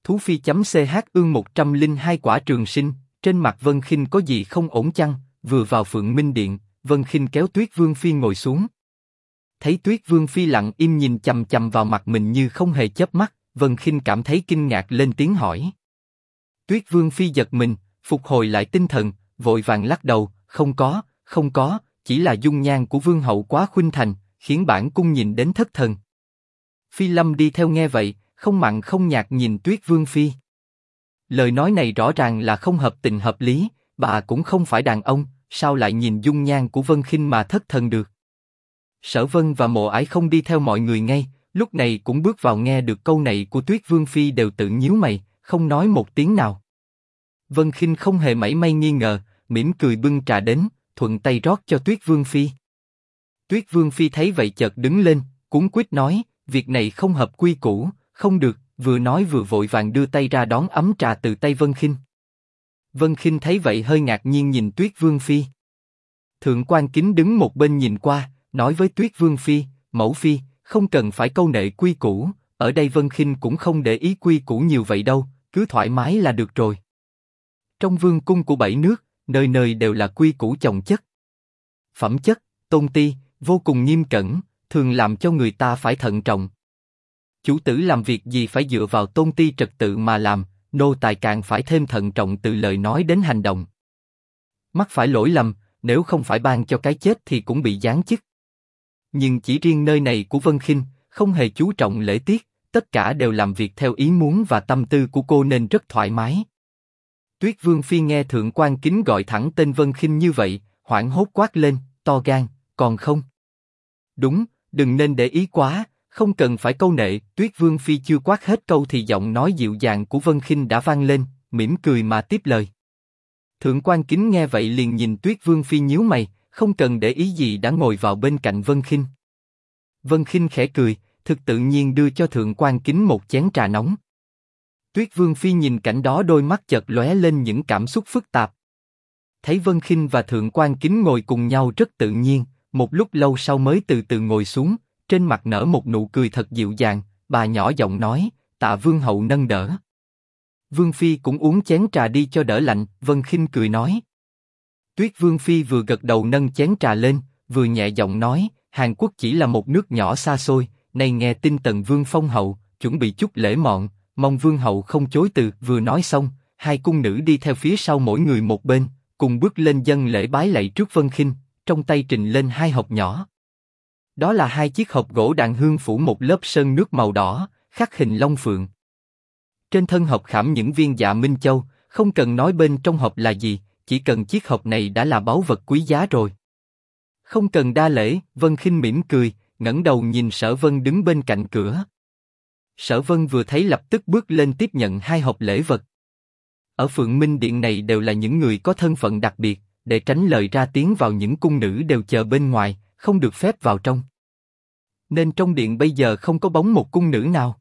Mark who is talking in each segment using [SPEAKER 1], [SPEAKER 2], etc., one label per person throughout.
[SPEAKER 1] Thú phi .ch ương 102 quả trường sinh, trên mặt Vân Khinh có gì không ổn chăng? Vừa vào Phượng Minh Điện, Vân Khinh kéo Tuyết Vương Phi ngồi xuống. Thấy Tuyết Vương Phi lặng im nhìn chằm chằm vào mặt mình như không hề chớp mắt, Vân Khinh cảm thấy kinh ngạc lên tiếng hỏi. Tuyết Vương Phi giật mình, phục hồi lại tinh thần, vội vàng lắc đầu, không có, chỉ là dung nhan của Vương hậu quá khuynh thành, khiến bản cung nhìn đến thất thần. Phi Lâm đi theo nghe vậy, không mặn không nhạt nhìn Tuyết Vương Phi. Lời nói này rõ ràng là không hợp tình hợp lý, bà cũng không phải đàn ông, sao lại nhìn dung nhan của Vân Khinh mà thất thần được? Sở Vân và Mộ Ải không đi theo mọi người ngay, lúc này cũng bước vào nghe được câu này của Tuyết Vương Phi đều tự nhíu mày, không nói một tiếng nào. Vân Khinh không hề mảy may nghi ngờ, mỉm cười bưng trà đến, thuận tay rót cho Tuyết Vương Phi. Tuyết Vương Phi thấy vậy chợt đứng lên, cuống quýt nói, việc này không hợp quy củ, không được, vừa nói vừa vội vàng đưa tay ra đón ấm trà từ tay Vân Khinh. Vân Khinh thấy vậy hơi ngạc nhiên nhìn Tuyết Vương Phi. Thượng quan Kính đứng một bên nhìn qua, nói với Tuyết Vương Phi, mẫu phi, không cần phải câu nệ quy củ, ở đây Vân Khinh cũng không để ý quy củ nhiều vậy đâu, cứ thoải mái là được rồi. Trong vương cung của 7 nước, nơi nơi đều là quy củ chồng chất. Phẩm chất, tôn ti, vô cùng nghiêm cẩn, thường làm cho người ta phải thận trọng. Chủ tử làm việc gì phải dựa vào tôn ti trật tự mà làm, nô tài càng phải thêm thận trọng từ lời nói đến hành động. Mắc phải lỗi lầm, nếu không phải ban cho cái chết thì cũng bị giáng chức. Nhưng chỉ riêng nơi này của Vân Khinh, không hề chú trọng lễ tiết, tất cả đều làm việc theo ý muốn và tâm tư của cô nên rất thoải mái. Tuyết Vương Phi nghe Thượng quan Kính gọi thẳng tên Vân Khinh như vậy, hoảng hốt quát lên, to gan, còn không? Đúng, đừng nên để ý quá, không cần phải câu nệ. Tuyết Vương Phi chưa quát hết câu thì giọng nói dịu dàng của Vân Khinh đã vang lên, mỉm cười mà tiếp lời. Thượng quan Kính nghe vậy liền nhìn Tuyết Vương Phi nhíu mày, không cần để ý gì đã ngồi vào bên cạnh Vân Khinh. Vân Khinh khẽ cười, thực tự nhiên đưa cho Thượng quan Kính một chén trà nóng. Tuyết Vương Phi nhìn cảnh đó đôi mắt chợt lóe lên những cảm xúc phức tạp. Thấy Vân Khinh và Thượng quan Kính ngồi cùng nhau rất tự nhiên, một lúc lâu sau mới từ từ ngồi xuống, trên mặt nở một nụ cười thật dịu dàng, bà nhỏ giọng nói, tạ Vương hậu nâng đỡ. Vương Phi cũng uống chén trà đi cho đỡ lạnh, Vân Khinh cười nói. Tuyết Vương Phi vừa gật đầu nâng chén trà lên, vừa nhẹ giọng nói, Hàn Quốc chỉ là một nước nhỏ xa xôi, nay nghe tin Tần Vương phong hậu, chuẩn bị chút lễ mọn, mong Vương hậu không chối từ. Vừa nói xong, hai cung nữ đi theo phía sau mỗi người một bên, cùng bước lên dâng lễ bái lạy trước Vân Khinh, trong tay trình lên hai hộp nhỏ. Đó là hai chiếc hộp gỗ đàn hương phủ một lớp sơn nước màu đỏ, khắc hình long phượng. Trên thân hộp khảm những viên dạ minh châu, không cần nói bên trong hộp là gì, chỉ cần chiếc hộp này đã là báu vật quý giá rồi. Không cần đa lễ, Vân Khinh mỉm cười, ngẩng đầu nhìn Sở Vân đứng bên cạnh cửa. Sở Vân vừa thấy lập tức bước lên tiếp nhận hai hộp lễ vật. Ở Phượng Minh Điện này đều là những người có thân phận đặc biệt, để tránh lời ra tiếng vào những cung nữ đều chờ bên ngoài, không được phép vào trong. Nên trong điện bây giờ không có bóng một cung nữ nào.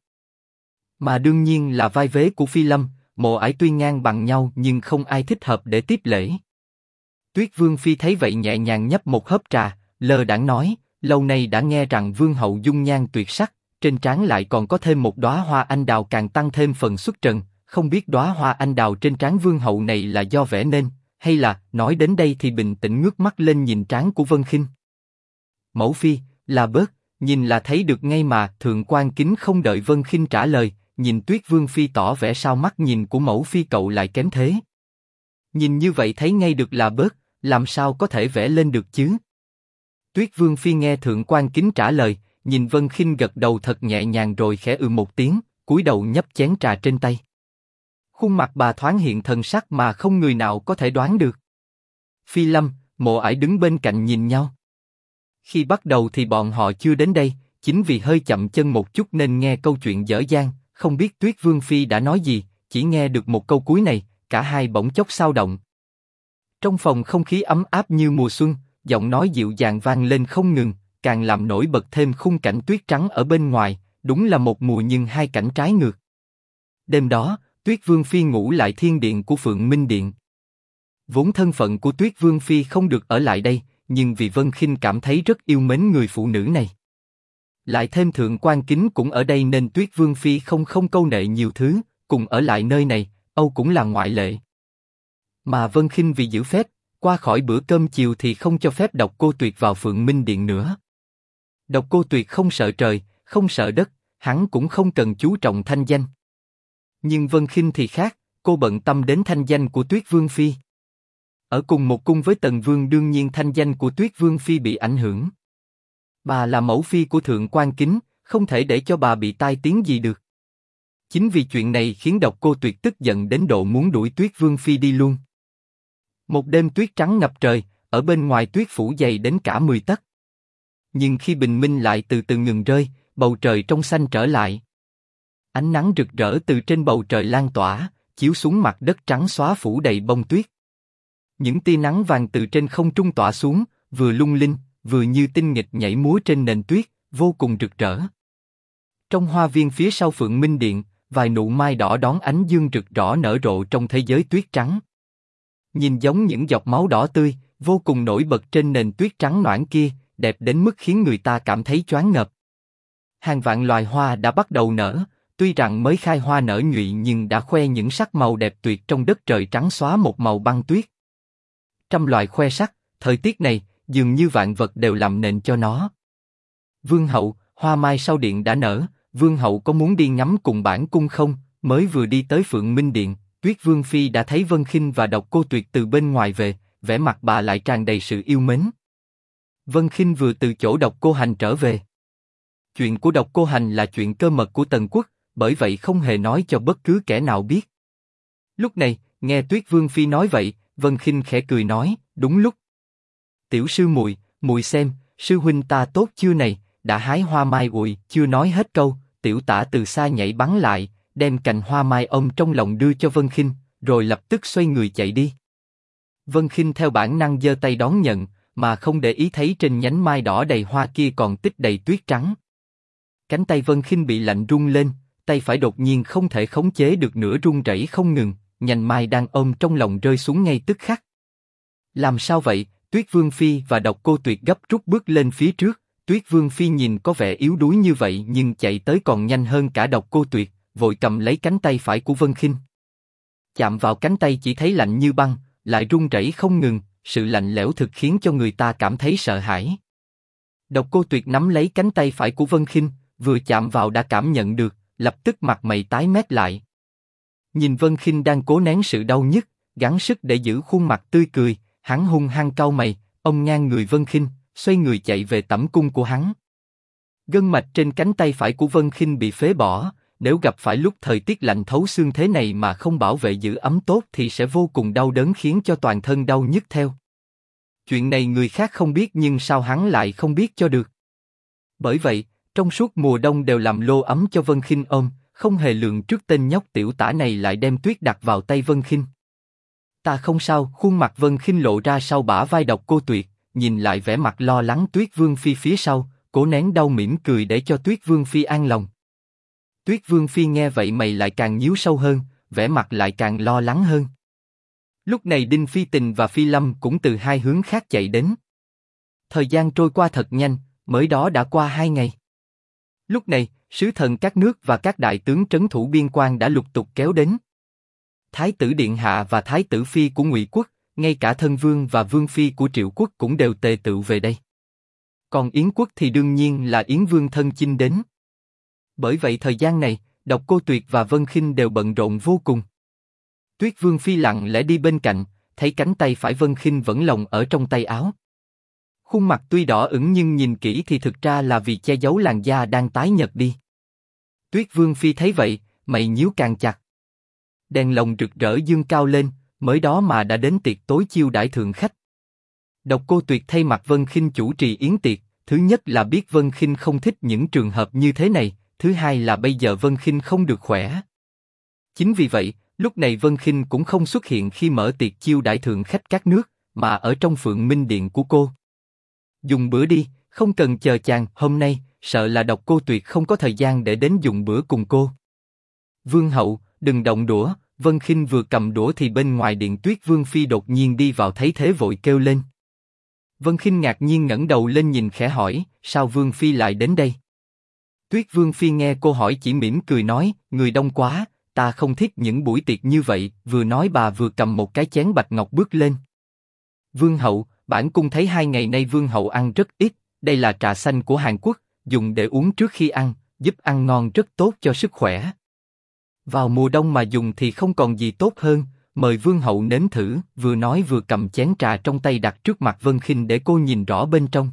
[SPEAKER 1] Mà đương nhiên là vai vế của Phi Lâm, Mộ Ải tuy ngang bằng nhau nhưng không ai thích hợp để tiếp lễ. Tuyết Vương Phi thấy vậy nhẹ nhàng nhấp một hớp trà, lơ đãng nói, lâu nay đã nghe rằng Vương hậu dung nhan tuyệt sắc, trên trán lại còn có thêm một đóa hoa anh đào càng tăng thêm phần xuất trần, không biết đóa hoa anh đào trên trán Vương hậu này là do vẽ nên, hay là, nói đến đây thì bình tĩnh ngước mắt lên nhìn trán của Vân Khinh. Mẫu Phi, là bớt, nhìn là thấy được ngay mà. Thượng quan Kính không đợi Vân Khinh trả lời, nhìn Tuyết Vương Phi tỏ vẻ sao mắt nhìn của mẫu phi cậu lại kém thế. Nhìn như vậy thấy ngay được là bớt, làm sao có thể vẽ lên được chứ? Tuyết Vương Phi nghe Thượng quan Kính trả lời, nhìn Vân Khinh gật đầu thật nhẹ nhàng rồi khẽ một tiếng, cúi đầu nhấp chén trà trên tay. Khuôn mặt bà thoáng hiện thần sắc mà không người nào có thể đoán được. Phi Lâm, Mộ Ải đứng bên cạnh nhìn nhau. Khi bắt đầu thì bọn họ chưa đến đây, chính vì hơi chậm chân một chút nên nghe câu chuyện dở dang, không biết Tuyết Vương Phi đã nói gì, chỉ nghe được một câu cuối này, cả hai bỗng chốc xao động. Trong phòng không khí ấm áp như mùa xuân, giọng nói dịu dàng vang lên không ngừng, càng làm nổi bật thêm khung cảnh tuyết trắng ở bên ngoài, đúng là một mùa nhưng hai cảnh trái ngược. Đêm đó, Tuyết Vương Phi ngủ lại thiên điện của Phượng Minh Điện. Vốn thân phận của Tuyết Vương Phi không được ở lại đây, nhưng vì Vân Khinh cảm thấy rất yêu mến người phụ nữ này. Lại thêm Thượng quan Kính cũng ở đây nên Tuyết Vương Phi không câu nệ nhiều thứ, cùng ở lại nơi này, Âu cũng là ngoại lệ. Mà Vân Khinh vì giữ phép, qua khỏi bữa cơm chiều thì không cho phép Độc Cô Tuyệt vào Phượng Minh Điện nữa. Độc Cô Tuyệt không sợ trời, không sợ đất, hắn cũng không cần chú trọng thanh danh. Nhưng Vân Khinh thì khác, cô bận tâm đến thanh danh của Tuyết Vương Phi. Ở cùng một cung với Tần Vương đương nhiên thanh danh của Tuyết Vương Phi bị ảnh hưởng. Bà là mẫu phi của Thượng Quan Kính, không thể để cho bà bị tai tiếng gì được. Chính vì chuyện này khiến Độc Cô Tuyệt tức giận đến độ muốn đuổi Tuyết Vương Phi đi luôn. Một đêm tuyết trắng ngập trời, ở bên ngoài tuyết phủ dày đến cả 10 tấc. Nhưng khi bình minh lại từ từ ngừng rơi, bầu trời trong xanh trở lại. Ánh nắng rực rỡ từ trên bầu trời lan tỏa, chiếu xuống mặt đất trắng xóa phủ đầy bông tuyết. Những tia nắng vàng từ trên không trung tỏa xuống, vừa lung linh, vừa như tinh nghịch nhảy múa trên nền tuyết, vô cùng rực rỡ. Trong hoa viên phía sau Phượng Minh Điện, vài nụ mai đỏ đón ánh dương rực rỡ nở rộ trong thế giới tuyết trắng. Nhìn giống những giọt máu đỏ tươi, vô cùng nổi bật trên nền tuyết trắng noãn kia, đẹp đến mức khiến người ta cảm thấy choáng ngợp. Hàng vạn loài hoa đã bắt đầu nở, tuy rằng mới khai hoa nở nhụy nhưng đã khoe những sắc màu đẹp tuyệt trong đất trời trắng xóa một màu băng tuyết. Trăm loài khoe sắc, thời tiết này, dường như vạn vật đều làm nền cho nó. Vương hậu, hoa mai sau điện đã nở, Vương hậu có muốn đi ngắm cùng bản cung không? Mới vừa đi tới Phượng Minh Điện, Tuyết Vương Phi đã thấy Vân Khinh và Độc Cô Tuyệt từ bên ngoài về, vẻ mặt bà lại tràn đầy sự yêu mến. Vân Khinh vừa từ chỗ Độc Cô Hành trở về. Chuyện của Độc Cô Hành là chuyện cơ mật của Tần Quốc, bởi vậy không hề nói cho bất cứ kẻ nào biết. Lúc này, nghe Tuyết Vương Phi nói vậy, Vân Khinh khẽ cười nói, đúng lúc. Tiểu sư muội, muội xem, sư huynh ta tốt chưa này, đã hái hoa mai ủi, chưa nói hết câu, Tiểu Tả từ xa nhảy bắn lại, đem cành hoa mai ôm trong lòng đưa cho Vân Khinh, rồi lập tức xoay người chạy đi. Vân Khinh theo bản năng giơ tay đón nhận, mà không để ý thấy trên nhánh mai đỏ đầy hoa kia còn tích đầy tuyết trắng. Cánh tay Vân Khinh bị lạnh run lên, tay phải đột nhiên không thể khống chế được nữa run rẩy không ngừng, nhành mai đang ôm trong lòng rơi xuống ngay tức khắc. Làm sao vậy? Tuyết Vương Phi và Độc Cô Tuyệt gấp rút bước lên phía trước. Tuyết Vương Phi nhìn có vẻ yếu đuối như vậy nhưng chạy tới còn nhanh hơn cả Độc Cô Tuyệt, vội cầm lấy cánh tay phải của Vân Khinh. Chạm vào cánh tay chỉ thấy lạnh như băng, lại run rẩy không ngừng, sự lạnh lẽo thực khiến cho người ta cảm thấy sợ hãi. Độc Cô Tuyệt nắm lấy cánh tay phải của Vân Khinh, vừa chạm vào đã cảm nhận được, lập tức mặt mày tái mét lại. Nhìn Vân Khinh đang cố nén sự đau nhức, gắng sức để giữ khuôn mặt tươi cười, hắn hung hăng cau mày, ông ngang người Vân Khinh, xoay người chạy về tẩm cung của hắn. Gân mạch trên cánh tay phải của Vân Khinh bị phế bỏ, nếu gặp phải lúc thời tiết lạnh thấu xương thế này mà không bảo vệ giữ ấm tốt thì sẽ vô cùng đau đớn khiến cho toàn thân đau nhức theo. Chuyện này người khác không biết nhưng sao hắn lại không biết cho được. Bởi vậy, trong suốt mùa đông đều làm lô ấm cho Vân Khinh ôm, không hề lường trước tên nhóc Tiểu Tả này lại đem tuyết đặt vào tay Vân Khinh. Ta không sao, khuôn mặt Vân Khinh lộ ra sau bả vai Độc Cô Tuyệt, nhìn lại vẻ mặt lo lắng Tuyết Vương Phi phía sau, cố nén đau mỉm cười để cho Tuyết Vương Phi an lòng. Tuyết Vương Phi nghe vậy mày lại càng nhíu sâu hơn, vẻ mặt lại càng lo lắng hơn. Lúc này Đinh Phi Tình và Phi Lâm cũng từ hai hướng khác chạy đến. Thời gian trôi qua thật nhanh, mới đó đã qua 2 ngày. Lúc này, sứ thần các nước và các đại tướng trấn thủ biên quan đã lục tục kéo đến. Thái tử Điện Hạ và Thái tử Phi của Ngụy Quốc, ngay cả thân vương và vương phi của Triệu Quốc cũng đều tề tựu về đây. Còn Yến Quốc thì đương nhiên là Yến Vương thân chinh đến. Bởi vậy thời gian này, Độc Cô Tuyệt và Vân Khinh đều bận rộn vô cùng. Tuyết Vương Phi lặng lẽ đi bên cạnh, thấy cánh tay phải Vân Khinh vẫn lồng ở trong tay áo. Khuôn mặt tuy đỏ ửng nhưng nhìn kỹ thì thực ra là vì che giấu làn da đang tái nhợt đi. Tuyết Vương Phi thấy vậy, mày nhíu càng chặt. Đèn lồng rực rỡ dương cao lên, mới đó mà đã đến tiệc tối chiêu đãi thượng khách. Độc Cô Tuyệt thay mặt Vân Khinh chủ trì yến tiệc, thứ nhất là biết Vân Khinh không thích những trường hợp như thế này, thứ hai là bây giờ Vân Khinh không được khỏe. Chính vì vậy, lúc này Vân Khinh cũng không xuất hiện khi mở tiệc chiêu đãi thượng khách các nước, mà ở trong Phượng Minh Điện của cô. Dùng bữa đi, không cần chờ chàng, hôm nay, sợ là Độc Cô Tuyệt không có thời gian để đến dùng bữa cùng cô. Vương hậu, đừng động đũa. Vân Khinh vừa cầm đũa thì bên ngoài điện Tuyết Vương Phi đột nhiên đi vào thấy thế vội kêu lên. Vân Khinh ngạc nhiên ngẩng đầu lên nhìn khẽ hỏi, sao Vương Phi lại đến đây? Tuyết Vương Phi nghe cô hỏi chỉ mỉm cười nói, người đông quá, ta không thích những buổi tiệc như vậy, vừa nói bà vừa cầm một cái chén bạch ngọc bước lên. Vương hậu, bản cung thấy 2 ngày nay vương hậu ăn rất ít, đây là trà xanh của Hàn Quốc, dùng để uống trước khi ăn, giúp ăn ngon rất tốt cho sức khỏe. Vào mùa đông mà dùng thì không còn gì tốt hơn, mời vương hậu nếm thử, vừa nói vừa cầm chén trà trong tay đặt trước mặt Vân Khinh để cô nhìn rõ bên trong.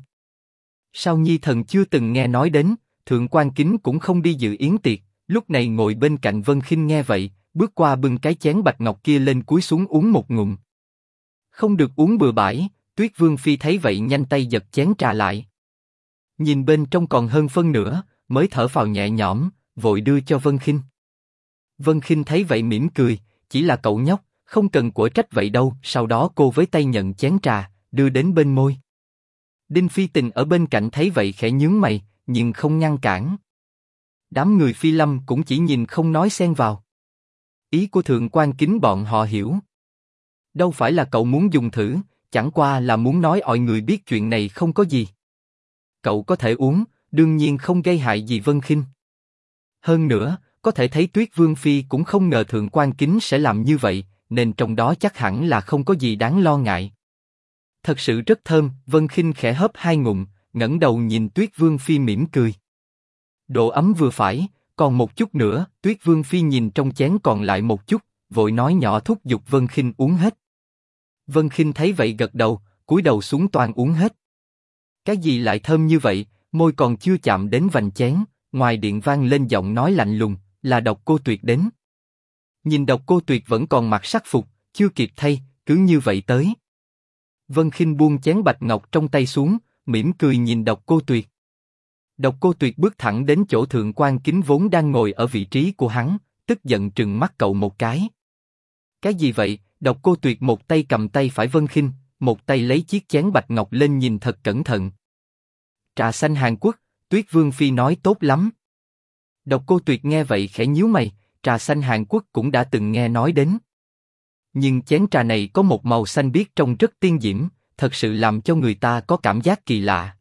[SPEAKER 1] Sao Nhi Thần chưa từng nghe nói đến, Thượng Quan Kính cũng không đi dự yến tiệc, lúc này ngồi bên cạnh Vân Khinh nghe vậy, bước qua bưng cái chén bạch ngọc kia lên cúi xuống uống một ngụm. Không được uống bừa bãi, Tuyết Vương Phi thấy vậy nhanh tay giật chén trà lại. Nhìn bên trong còn hơn phân nửa, mới thở phào nhẹ nhõm, vội đưa cho Vân Khinh. Vân Khinh thấy vậy mỉm cười, chỉ là cậu nhóc, không cần quở trách vậy đâu. Sau đó cô với tay nhận chén trà, đưa đến bên môi. Đinh Phi Tình ở bên cạnh thấy vậy khẽ nhướng mày, nhưng không ngăn cản. Đám người Phi Lâm cũng chỉ nhìn không nói xen vào. Ý của Thượng Quan Kính bọn họ hiểu. Đâu phải là cậu muốn dùng thử, chẳng qua là muốn nói mọi người biết chuyện này không có gì. Cậu có thể uống, đương nhiên không gây hại gì Vân Khinh. Hơn nữa, có thể thấy Tuyết Vương Phi cũng không ngờ Thượng Quan Kính sẽ làm như vậy, nên trong đó chắc hẳn là không có gì đáng lo ngại. Thật sự rất thơm, Vân Khinh khẽ hớp 2 ngụm, ngẩng đầu nhìn Tuyết Vương Phi mỉm cười. Độ ấm vừa phải, còn một chút nữa. Tuyết Vương Phi nhìn trong chén còn lại một chút, vội nói nhỏ thúc giục Vân Khinh uống hết. Vân Khinh thấy vậy gật đầu, cúi đầu xuống toàn uống hết. Cái gì lại thơm như vậy, môi còn chưa chạm đến vành chén, ngoài điện vang lên giọng nói lạnh lùng, là Độc Cô Tuyệt đến. Nhìn Độc Cô Tuyệt vẫn còn mặc sắc phục, chưa kịp thay, cứ như vậy tới. Vân Khinh buông chén bạch ngọc trong tay xuống, mỉm cười nhìn Độc Cô Tuyệt. Độc Cô Tuyệt bước thẳng đến chỗ Thượng Quan Kính vốn đang ngồi ở vị trí của hắn, tức giận trừng mắt cậu một cái. Cái gì vậy? Độc Cô Tuyệt một tay cầm tay phải Vân Khinh, một tay lấy chiếc chén bạch ngọc lên nhìn thật cẩn thận. Trà xanh Hàn Quốc, Tuyết Vương Phi nói tốt lắm. Độc Cô Tuyệt nghe vậy khẽ nhíu mày, trà xanh Hàn Quốc cũng đã từng nghe nói đến. Nhưng chén trà này có một màu xanh biếc trông rất tiên diễm, thật sự làm cho người ta có cảm giác kỳ lạ.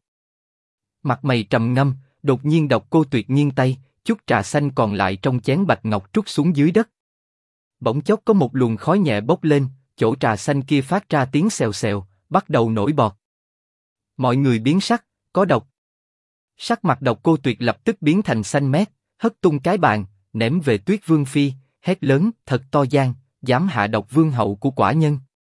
[SPEAKER 1] Mặt mày trầm ngâm, đột nhiên Độc Cô Tuyệt nghiêng tay, chút trà xanh còn lại trong chén bạch ngọc trút xuống dưới đất. Bỗng chốc có một luồng khói nhẹ bốc lên, chỗ trà xanh kia phát ra tiếng xèo xèo, bắt đầu nổi bọt. Mọi người biến sắc, có độc. Sắc mặt Độc Cô Tuyệt lập tức biến thành xanh mét, hất tung cái bàn, ném về Tuyết Vương Phi, hét lớn, thật to gan, dám hạ độc vương hậu của quả nhân.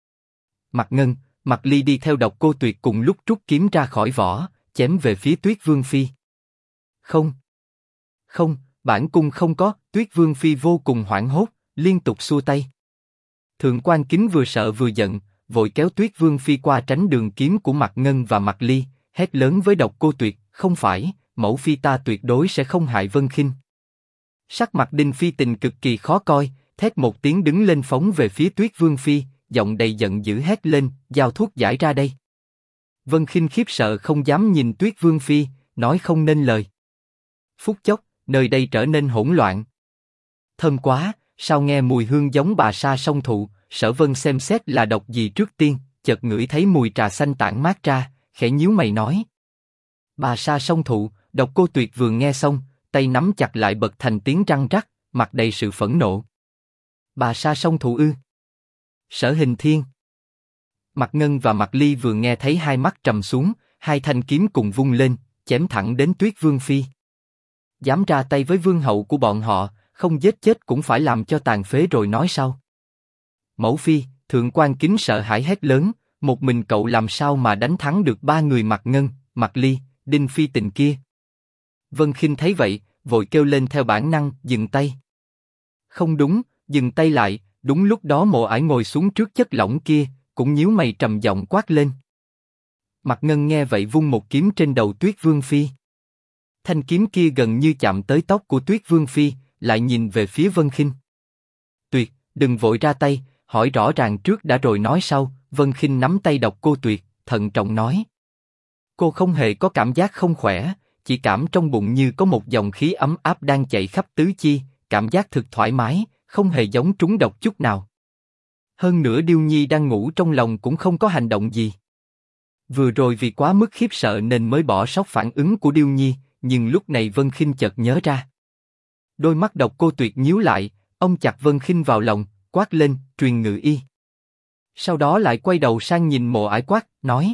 [SPEAKER 1] Mạc Ngân, Mạc Ly đi theo Độc Cô Tuyệt cùng lúc rút kiếm ra khỏi vỏ, chém về phía Tuyết Vương Phi. Không, không, bản cung không có. Tuyết Vương Phi vô cùng hoảng hốt, liên tục xua tay. Thượng Quan Kính vừa sợ vừa giận, vội kéo Tuyết Vương Phi qua tránh đường kiếm của Mạc Ngân và Mạc Ly, hét lớn với Độc Cô Tuyệt, không phải, mẫu phi ta tuyệt đối sẽ không hại Vân Khinh. Sắc mặt Đinh Phi Tình cực kỳ khó coi, thét một tiếng đứng lên phóng về phía Tuyết Vương Phi, giọng đầy giận dữ hét lên, giao thuốc giải ra đây. Vân Khinh khiếp sợ không dám nhìn Tuyết Vương Phi, nói không nên lời. Phút chốc, nơi đây trở nên hỗn loạn. Thơm quá, sao nghe mùi hương giống bà sa song thụ. Sở Vân xem xét là độc gì trước tiên, chợt ngửi thấy mùi trà xanh tản mát ra, khẽ nhíu mày nói. Bà sa song thụ. Độc Cô Tuyệt vừa nghe xong, tay nắm chặt lại bật thành tiếng răng rắc, mặt đầy sự phẫn nộ. Bà sa song thụ ư? Sở Hình Thiên. Mạc Ngân và Mạc Ly vừa nghe thấy hai mắt trầm xuống, hai thanh kiếm cùng vung lên, chém thẳng đến Tuyết Vương Phi. Dám ra tay với vương hậu của bọn họ, không giết chết cũng phải làm cho tàn phế rồi nói sau. Mẫu phi, Thượng Quan Kính sợ hãi hét lớn, một mình cậu làm sao mà đánh thắng được 3 người Mạc Ngân, Mạc Ly, Đinh Phi Tình kia. Vân Khinh thấy vậy, vội kêu lên theo bản năng, dừng tay. Không đúng, dừng tay lại. Đúng lúc đó Mộ Ải ngồi xuống trước chất lỏng kia, cũng nhíu mày trầm giọng quát lên. Mạc Ngân nghe vậy vung một kiếm trên đầu Tuyết Vương Phi. Thanh kiếm kia gần như chạm tới tóc của Tuyết Vương Phi, lại nhìn về phía Vân Khinh. Tuyệt, đừng vội ra tay, hỏi rõ ràng trước đã rồi nói sau. Vân Khinh nắm tay Độc Cô Tuyệt, thận trọng nói. Cô không hề có cảm giác không khỏe, chỉ cảm trong bụng như có một dòng khí ấm áp đang chạy khắp tứ chi, cảm giác thực thoải mái, không hề giống trúng độc chút nào. Hơn nữa Điêu Nhi đang ngủ trong lòng cũng không có hành động gì. Vừa rồi vì quá mức khiếp sợ nên mới bỏ sót phản ứng của Điêu Nhi, nhưng lúc này Vân Khinh chợt nhớ ra. Đôi mắt Độc Cô Tuyệt nhíu lại, Ông chặt Vân Khinh vào lòng, quát lên, truyền ngự y. Sau đó lại quay đầu sang nhìn Mộ Ải quát, nói.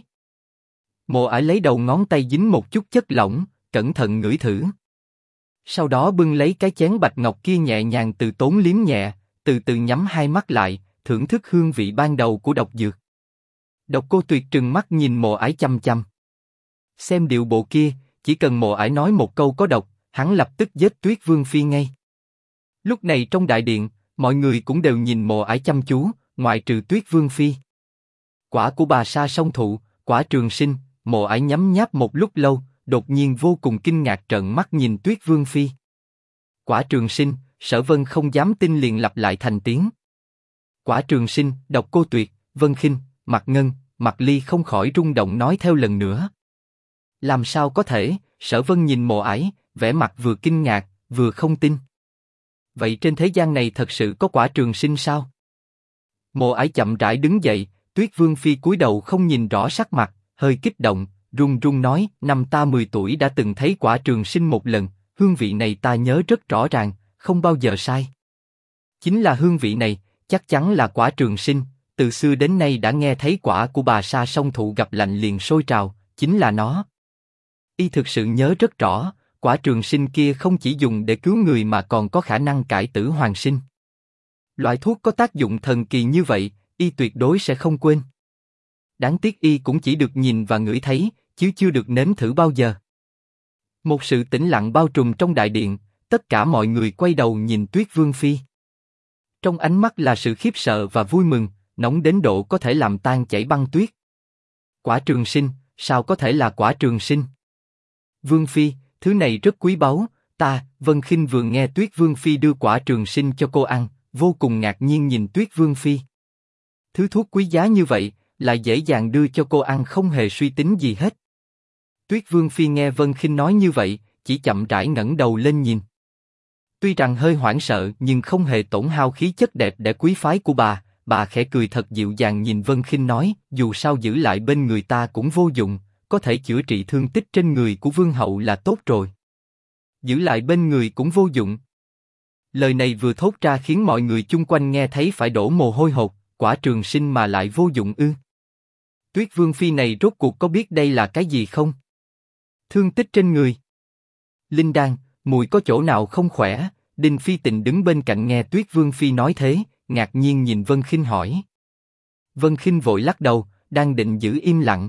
[SPEAKER 1] Mộ Ải lấy đầu ngón tay dính một chút chất lỏng, cẩn thận ngửi thử. Sau đó bưng lấy cái chén bạch ngọc kia nhẹ nhàng từ tốn liếm nhẹ, từ từ nhắm hai mắt lại, thưởng thức hương vị ban đầu của độc dược. Độc Cô Tuyệt trừng mắt nhìn Mộ Ải chăm chăm. Xem điệu bộ kia, chỉ cần Mộ Ải nói một câu có độc, hắn lập tức giết Tuyết Vương Phi ngay. Lúc này trong đại điện, mọi người cũng đều nhìn Mộ Ải chăm chú, ngoại trừ Tuyết Vương Phi. Quả của bà Sa Song Thụ, quả trường sinh, Mộ Ải nhấm nháp một lúc lâu, đột nhiên vô cùng kinh ngạc trợn mắt nhìn Tuyết Vương Phi. Quả trường sinh, Sở Vân không dám tin liền lặp lại thành tiếng. Quả trường sinh, Độc Cô Tuyệt, Vân Khinh, Mạc Ngân, Mạc Ly không khỏi rung động nói theo lần nữa. Làm sao có thể? Sở Vân nhìn Mộ Ải, vẻ mặt vừa kinh ngạc, vừa không tin. Vậy trên thế gian này thật sự có quả trường sinh sao? Mộ Ải chậm rãi đứng dậy, Tuyết Vương Phi cúi đầu không nhìn rõ sắc mặt, hơi kích động, run run nói, năm ta 10 tuổi đã từng thấy quả trường sinh một lần, hương vị này ta nhớ rất rõ ràng, không bao giờ sai. Chính là hương vị này, chắc chắn là quả trường sinh, từ xưa đến nay đã nghe thấy quả của bà Sa Song Thụ gặp lạnh liền sôi trào, chính là nó. Y thực sự nhớ rất rõ, quả trường sinh kia không chỉ dùng để cứu người mà còn có khả năng cải tử hoàn sinh. Loại thuốc có tác dụng thần kỳ như vậy, y tuyệt đối sẽ không quên. Đáng tiếc y cũng chỉ được nhìn và ngửi thấy, chứ chưa được nếm thử bao giờ. Một sự tĩnh lặng bao trùm trong đại điện, tất cả mọi người quay đầu nhìn Tuyết Vương Phi. Trong ánh mắt là sự khiếp sợ và vui mừng, nóng đến độ có thể làm tan chảy băng tuyết. Quả trường sinh, sao có thể là quả trường sinh? Vương Phi, thứ này rất quý báu, Vân Khinh vừa nghe Tuyết Vương Phi đưa quả trường sinh cho cô ăn, vô cùng ngạc nhiên nhìn Tuyết Vương Phi. Thứ thuốc quý giá như vậy, lại dễ dàng đưa cho cô ăn không hề suy tính gì hết. Tuyết Vương Phi nghe Vân Khinh nói như vậy, chỉ chậm rãi ngẩng đầu lên nhìn. Tuy rằng hơi hoảng sợ nhưng không hề tổn hao khí chất đẹp đẽ quý phái của bà khẽ cười thật dịu dàng nhìn Vân Khinh nói, dù sao giữ lại bên người ta cũng vô dụng, có thể chữa trị thương tích trên người của Vương hậu là tốt rồi. Giữ lại bên người cũng vô dụng. Lời này vừa thốt ra khiến mọi người chung quanh nghe thấy phải đổ mồ hôi hột, quả trường sinh mà lại vô dụng ư? Tuyết Vương Phi này rốt cuộc có biết đây là cái gì không? Thương tích trên người. Linh đan, mùi có chỗ nào không khỏe? Đinh Phi Tịnh đứng bên cạnh nghe Tuyết Vương Phi nói thế, ngạc nhiên nhìn Vân Khinh hỏi. Vân Khinh vội lắc đầu, đang định giữ im lặng.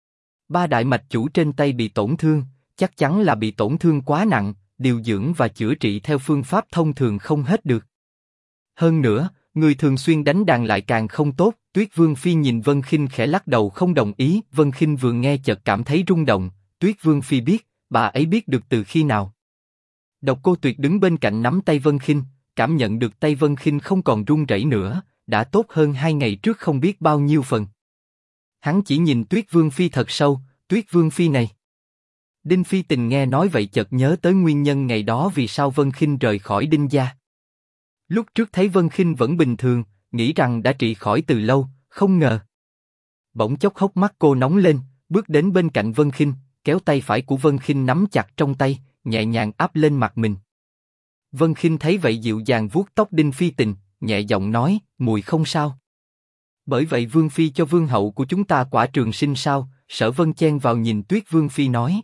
[SPEAKER 1] Ba đại mạch chủ trên tay bị tổn thương, chắc chắn là bị tổn thương quá nặng, điều dưỡng và chữa trị theo phương pháp thông thường không hết được. Hơn nữa, người thường xuyên đánh đàn lại càng không tốt. Tuyết Vương Phi nhìn Vân Khinh khẽ lắc đầu không đồng ý. Vân Khinh vừa nghe chợt cảm thấy rung động. Tuyết Vương Phi biết, bà ấy biết được từ khi nào? Độc Cô Tuyệt đứng bên cạnh nắm tay Vân Khinh, cảm nhận được tay Vân Khinh không còn run rẩy nữa, đã tốt hơn 2 ngày trước không biết bao nhiêu phần. Hắn chỉ nhìn Tuyết Vương Phi thật sâu, Tuyết Vương Phi này. Đinh Phi Tình nghe nói vậy chợt nhớ tới nguyên nhân ngày đó vì sao Vân Khinh rời khỏi Đinh gia. Lúc trước thấy Vân Khinh vẫn bình thường, nghĩ rằng đã trị khỏi từ lâu, không ngờ. Bỗng chốc hốc mắt cô nóng lên, bước đến bên cạnh Vân Khinh, kéo tay phải của Vân Khinh nắm chặt trong tay, nhẹ nhàng áp lên mặt mình. Vân Khinh thấy vậy dịu dàng vuốt tóc Đinh Phi Tình, nhẹ giọng nói, mùi không sao. Bởi vậy Vương Phi cho Vương hậu của chúng ta quả trường sinh sao? Sở Vân chen vào nhìn Tuyết Vương Phi nói.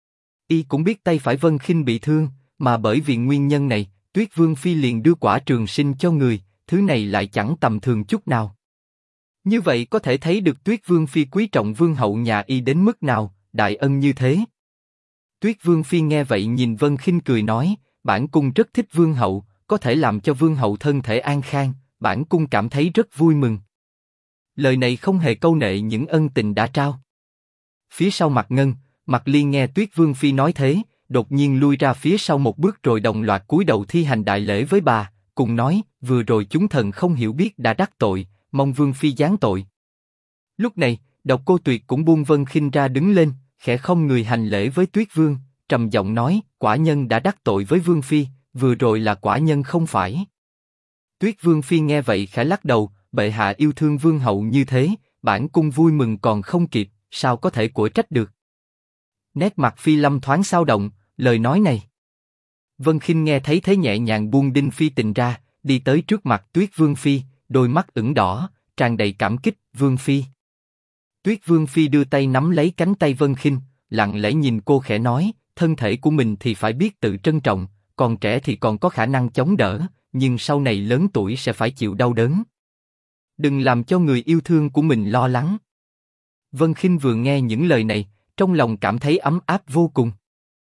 [SPEAKER 1] Y cũng biết tay phải Vân Khinh bị thương, mà bởi vì nguyên nhân này, Tuyết Vương Phi liền đưa quả trường sinh cho người, thứ này lại chẳng tầm thường chút nào. Như vậy có thể thấy được Tuyết Vương Phi quý trọng Vương hậu nhà Y đến mức nào, đại ân như thế. Tuyết Vương Phi nghe vậy nhìn Vân Khinh cười nói, bản cung rất thích Vương hậu, có thể làm cho Vương hậu thân thể an khang, bản cung cảm thấy rất vui mừng. Lời này không hề câu nệ những ân tình đã trao. Phía sau Mạc Ngân, Mạc Ly nghe Tuyết Vương Phi nói thế, đột nhiên lui ra phía sau một bước rồi đồng loạt cúi đầu thi hành đại lễ với bà, cùng nói, vừa rồi chúng thần không hiểu biết đã đắc tội, mong Vương Phi giáng tội. Lúc này, Độc Cô Tuyệt cũng buông Vân Khinh ra đứng lên, khẽ không người hành lễ với Tuyết Vương, trầm giọng nói, quả nhân đã đắc tội với Vương Phi, vừa rồi là quả nhân không phải. Tuyết Vương Phi nghe vậy khẽ lắc đầu, bệ hạ yêu thương Vương hậu như thế, bản cung vui mừng còn không kịp, sao có thể của trách được. Nét mặt Phi Lâm thoáng xao động, lời nói này. Vân Khinh nghe thấy thế nhẹ nhàng buông Đinh Phi Tình ra, đi tới trước mặt Tuyết Vương Phi, đôi mắt ửng đỏ, tràn đầy cảm kích, Vương Phi. Tuyết Vương Phi đưa tay nắm lấy cánh tay Vân Khinh, lặng lẽ nhìn cô khẽ nói, thân thể của mình thì phải biết tự trân trọng, còn trẻ thì còn có khả năng chống đỡ, nhưng sau này lớn tuổi sẽ phải chịu đau đớn. Đừng làm cho người yêu thương của mình lo lắng. Vân Khinh vừa nghe những lời này, trong lòng cảm thấy ấm áp vô cùng.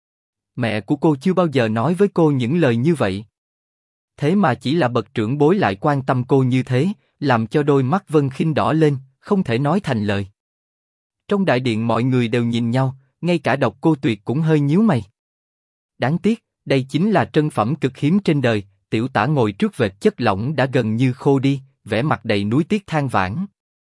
[SPEAKER 1] Mẹ của cô chưa bao giờ nói với cô những lời như vậy. Thế mà chỉ là bậc trưởng bối lại quan tâm cô như thế, làm cho đôi mắt Vân Khinh đỏ lên, không thể nói thành lời. Trong đại điện mọi người đều nhìn nhau, ngay cả Độc Cô Tuyệt cũng hơi nhíu mày. Đáng tiếc, đây chính là trân phẩm cực hiếm trên đời. Tiểu Tả ngồi trước vệt chất lỏng đã gần như khô đi, vẻ mặt đầy nuối tiếc than vãn.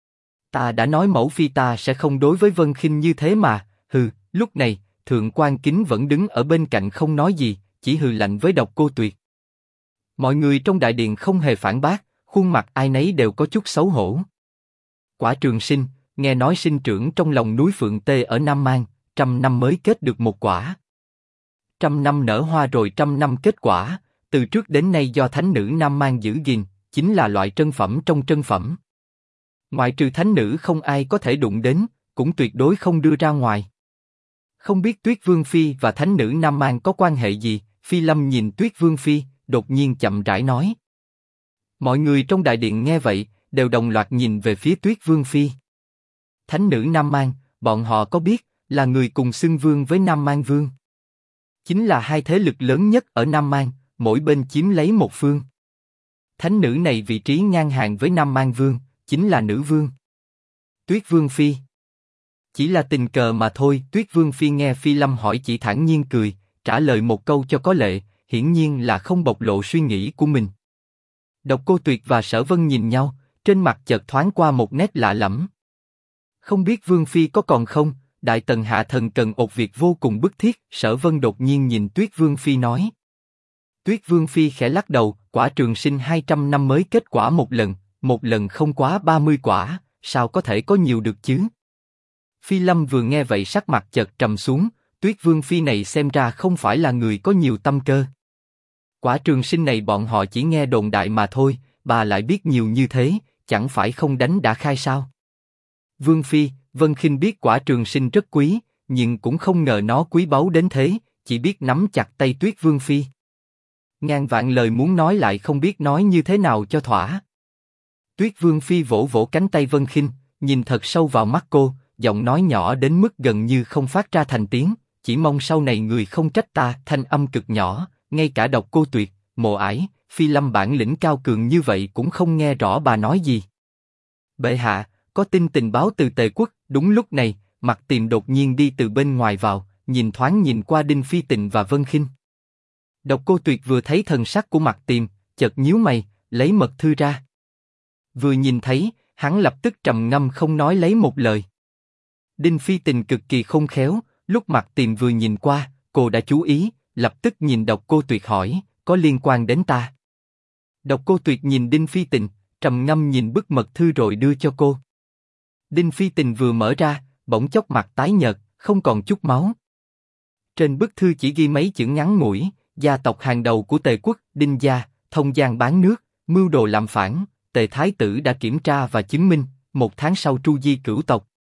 [SPEAKER 1] Ta đã nói mẫu phi ta sẽ không đối với Vân Khinh như thế mà. Hừ. Lúc này, Thượng quan Kính vẫn đứng ở bên cạnh không nói gì, chỉ hừ lạnh với Độc Cô Tuyệt. Mọi người trong đại điện không hề phản bác, khuôn mặt ai nấy đều có chút xấu hổ. Quả Trường Sinh, nghe nói sinh trưởng trong lòng núi Phượng Tê ở Nam Mang, 100 năm mới kết được một quả. 100 năm nở hoa rồi 100 năm kết quả, từ trước đến nay do thánh nữ Nam Mang giữ gìn, chính là loại trân phẩm trong trân phẩm. Ngoại trừ thánh nữ không ai có thể đụng đến, cũng tuyệt đối không đưa ra ngoài. Không biết Tuyết Vương Phi và thánh nữ Nam Mang có quan hệ gì? Phi Lâm nhìn Tuyết Vương Phi, đột nhiên chậm rãi nói. Mọi người trong đại điện nghe vậy, đều đồng loạt nhìn về phía Tuyết Vương Phi. Thánh nữ Nam Mang, bọn họ có biết, là người cùng xưng vương với Nam Mang Vương. Chính là hai thế lực lớn nhất ở Nam Mang, mỗi bên chiếm lấy một phương. Thánh nữ này vị trí ngang hàng với Nam Mang Vương, chính là nữ vương. Tuyết Vương Phi. Chỉ là tình cờ mà thôi. Tuyết Vương Phi nghe Phi Lâm hỏi chỉ thản nhiên cười, trả lời một câu cho có lệ, hiển nhiên là không bộc lộ suy nghĩ của mình. Độc Cô Tuyệt và Sở Vân nhìn nhau, trên mặt chợt thoáng qua một nét lạ lẫm. Không biết Vương Phi có còn không? Đại tần hạ thần cần một việc vô cùng bức thiết. Sở Vân đột nhiên nhìn Tuyết Vương Phi nói. Tuyết Vương Phi khẽ lắc đầu, quả Trường Sinh 200 năm mới kết quả một lần không quá 30 quả, sao có thể có nhiều được chứ? Phi Lâm vừa nghe vậy sắc mặt chợt trầm xuống, Tuyết Vương Phi này xem ra không phải là người có nhiều tâm cơ. Quả Trường Sinh này bọn họ chỉ nghe đồn đại mà thôi, bà lại biết nhiều như thế, chẳng phải không đánh đã khai sao? Vương Phi, Vân Khinh biết quả Trường Sinh rất quý, nhưng cũng không ngờ nó quý báu đến thế, chỉ biết nắm chặt tay Tuyết Vương Phi. Ngàn vạn lời muốn nói lại không biết nói như thế nào cho thỏa. Tuyết Vương Phi vỗ vỗ cánh tay Vân Khinh, nhìn thật sâu vào mắt cô, giọng nói nhỏ đến mức gần như không phát ra thành tiếng, chỉ mong sau này người không trách ta. Thanh âm cực nhỏ, ngay cả Độc Cô Tuyệt, Mộ Ải, Phi Lâm bản lĩnh cao cường như vậy cũng không nghe rõ bà nói gì. Bệ hạ, có tin tình báo từ Tề quốc. Đúng lúc này, Mặc Tiềm đột nhiên đi từ bên ngoài vào, nhìn thoáng nhìn qua Đinh Phi Tịnh và Vân Khinh. Độc Cô Tuyệt vừa thấy thần sắc của Mặc Tiềm, chợt nhíu mày, lấy mật thư ra. Vừa nhìn thấy, hắn lập tức trầm ngâm không nói lấy một lời. Đinh Phi Tịnh cực kỳ khôn khéo, lúc Mặc Tiềm vừa nhìn qua, cô đã chú ý, lập tức nhìn Độc Cô Tuyệt hỏi, có liên quan đến ta? Độc Cô Tuyệt nhìn Đinh Phi Tịnh, trầm ngâm nhìn bức mật thư rồi đưa cho cô. Đinh Phi Tịnh vừa mở ra, bỗng chốc mặt tái nhợt, không còn chút máu. Trên bức thư chỉ ghi mấy chữ ngắn ngủi: gia tộc hàng đầu của Tề quốc, Đinh gia, thông gian bán nước, mưu đồ làm phản, Tề thái tử đã kiểm tra và chứng minh, 1 tháng sau tru di cửu tộc.